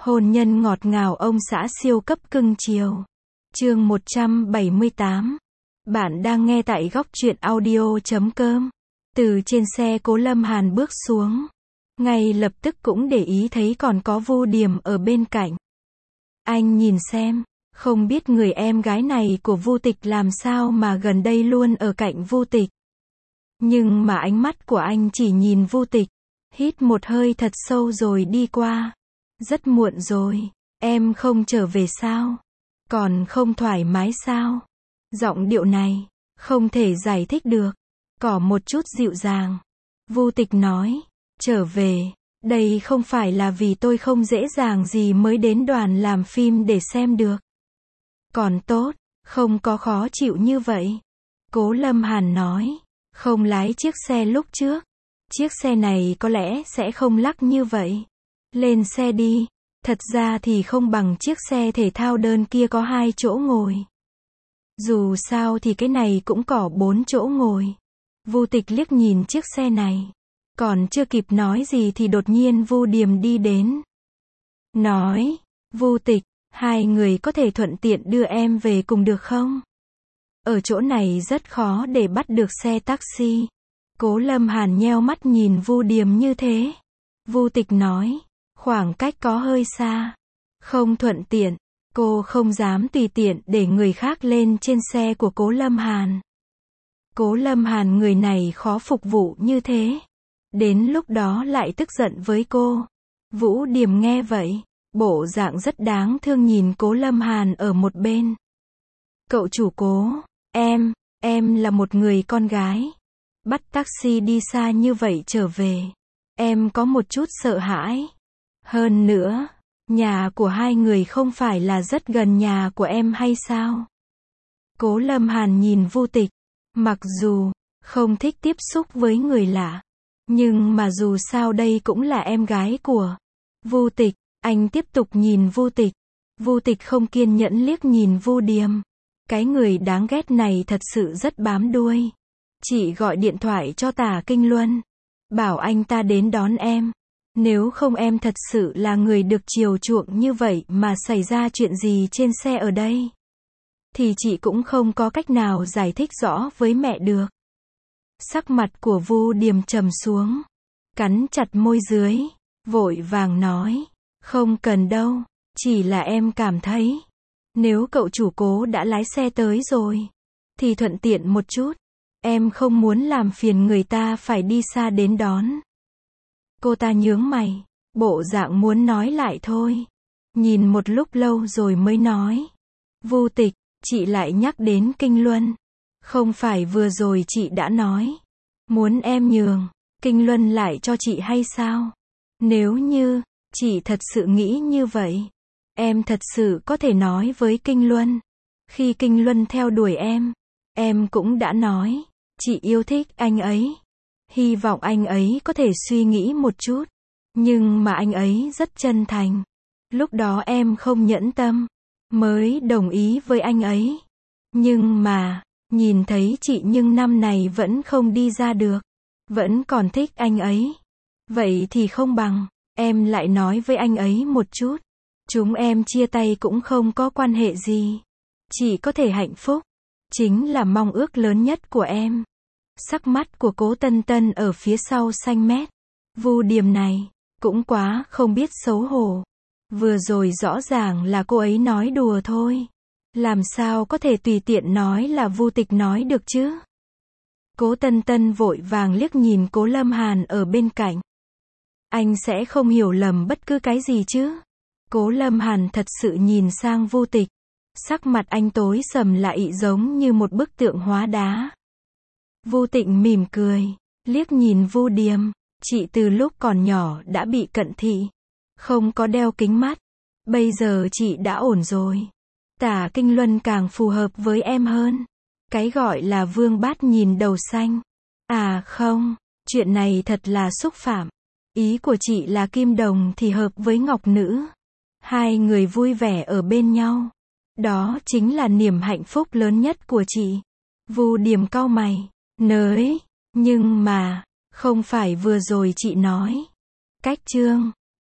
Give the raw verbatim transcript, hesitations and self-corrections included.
Hôn nhân ngọt ngào ông xã siêu cấp cưng chiều. Chương một trăm bảy mươi tám. Bạn đang nghe tại góc truyện audio chấm com. Từ trên xe Cố Lâm Hàn bước xuống, ngay lập tức cũng để ý thấy còn có Vu Điềm ở bên cạnh. Anh nhìn xem, không biết người em gái này của Vu Tịch làm sao mà gần đây luôn ở cạnh Vu Tịch. Nhưng mà ánh mắt của anh chỉ nhìn Vu Tịch, hít một hơi thật sâu rồi đi qua. Rất muộn rồi, em không trở về sao? Còn không thoải mái sao? Giọng điệu này, không thể giải thích được, có một chút dịu dàng. Vu Tịch nói, trở về, đây không phải là vì tôi không dễ dàng gì mới đến đoàn làm phim để xem được. Còn tốt, không có khó chịu như vậy. Cố Lâm Hàn nói, không lái chiếc xe lúc trước. Chiếc xe này có lẽ sẽ không lắc như vậy. Lên xe đi, thật ra thì không bằng chiếc xe thể thao đơn kia có hai chỗ ngồi. Dù sao thì cái này cũng có bốn chỗ ngồi. Vu Tịch liếc nhìn chiếc xe này, còn chưa kịp nói gì thì đột nhiên Vu Điềm đi đến. Nói, Vu Tịch, hai người có thể thuận tiện đưa em về cùng được không? Ở chỗ này rất khó để bắt được xe taxi. Cố Lâm Hàn nheo mắt nhìn Vu Điềm như thế. Vu Tịch nói, khoảng cách có hơi xa, không thuận tiện. Cô không dám tùy tiện để người khác lên trên xe của Cố Lâm Hàn. Cố Lâm Hàn người này khó phục vụ như thế, đến lúc đó lại tức giận với cô. Vũ Điềm nghe vậy, bộ dạng rất đáng thương nhìn Cố Lâm Hàn ở một bên. Cậu chủ Cố, em, em là một người con gái. Bắt taxi đi xa như vậy trở về, em có một chút sợ hãi. Hơn nữa, nhà của hai người không phải là rất gần nhà của em hay sao? Cố Lâm Hàn nhìn Vu Tịch, mặc dù không thích tiếp xúc với người lạ, nhưng mà dù sao đây cũng là em gái của Vu Tịch. Anh tiếp tục nhìn Vu Tịch. Vu Tịch không kiên nhẫn liếc nhìn Vu Điềm. Cái người đáng ghét này thật sự rất bám đuôi. Chị gọi điện thoại cho Tả Kinh Luân, bảo anh ta đến đón em. Nếu không em thật sự là người được chiều chuộng như vậy mà xảy ra chuyện gì trên xe ở đây, thì chị cũng không có cách nào giải thích rõ với mẹ được. Sắc mặt của Vu Điềm trầm xuống, cắn chặt môi dưới, vội vàng nói, không cần đâu, chỉ là em cảm thấy, nếu cậu chủ Cố đã lái xe tới rồi, thì thuận tiện một chút. Em không muốn làm phiền người ta phải đi xa đến đón. Cô ta nhướng mày, bộ dạng muốn nói lại thôi. Nhìn một lúc lâu rồi mới nói, Vu Tịch, chị lại nhắc đến Kinh Luân. Không phải vừa rồi chị đã nói, muốn em nhường Kinh Luân lại cho chị hay sao? Nếu như chị thật sự nghĩ như vậy, em thật sự có thể nói với Kinh Luân. Khi Kinh Luân theo đuổi em, em cũng đã nói, chị yêu thích anh ấy. Hy vọng anh ấy có thể suy nghĩ một chút. Nhưng mà anh ấy rất chân thành. Lúc đó em không nhẫn tâm, mới đồng ý với anh ấy. Nhưng mà, nhìn thấy chị nhưng năm này vẫn không đi ra được, vẫn còn thích anh ấy. Vậy thì không bằng, em lại nói với anh ấy một chút. Chúng em chia tay cũng không có quan hệ gì. Chị có thể hạnh phúc, chính là mong ước lớn nhất của em. Sắc mắt của Cố Tân Tân ở phía sau xanh mét. Vu Điềm này, cũng quá không biết xấu hổ. Vừa rồi rõ ràng là cô ấy nói đùa thôi. Làm sao có thể tùy tiện nói là Vu Tịch nói được chứ? Cố Tân Tân vội vàng liếc nhìn Cố Lâm Hàn ở bên cạnh. Anh sẽ không hiểu lầm bất cứ cái gì chứ? Cố Lâm Hàn thật sự nhìn sang Vu Tịch. Sắc mặt anh tối sầm lại giống như một bức tượng hóa đá. Vu Tịnh mỉm cười, liếc nhìn Vu Điềm, chị từ lúc còn nhỏ đã bị cận thị, không có đeo kính mắt, bây giờ chị đã ổn rồi. Tả Kinh Luân càng phù hợp với em hơn. Cái gọi là vương bát nhìn đầu xanh. À không, chuyện này thật là xúc phạm. Ý của chị là kim đồng thì hợp với ngọc nữ. Hai người vui vẻ ở bên nhau, đó chính là niềm hạnh phúc lớn nhất của chị. Vu Điềm cau mày. Nới, nhưng mà, không phải vừa rồi chị nói, cách chương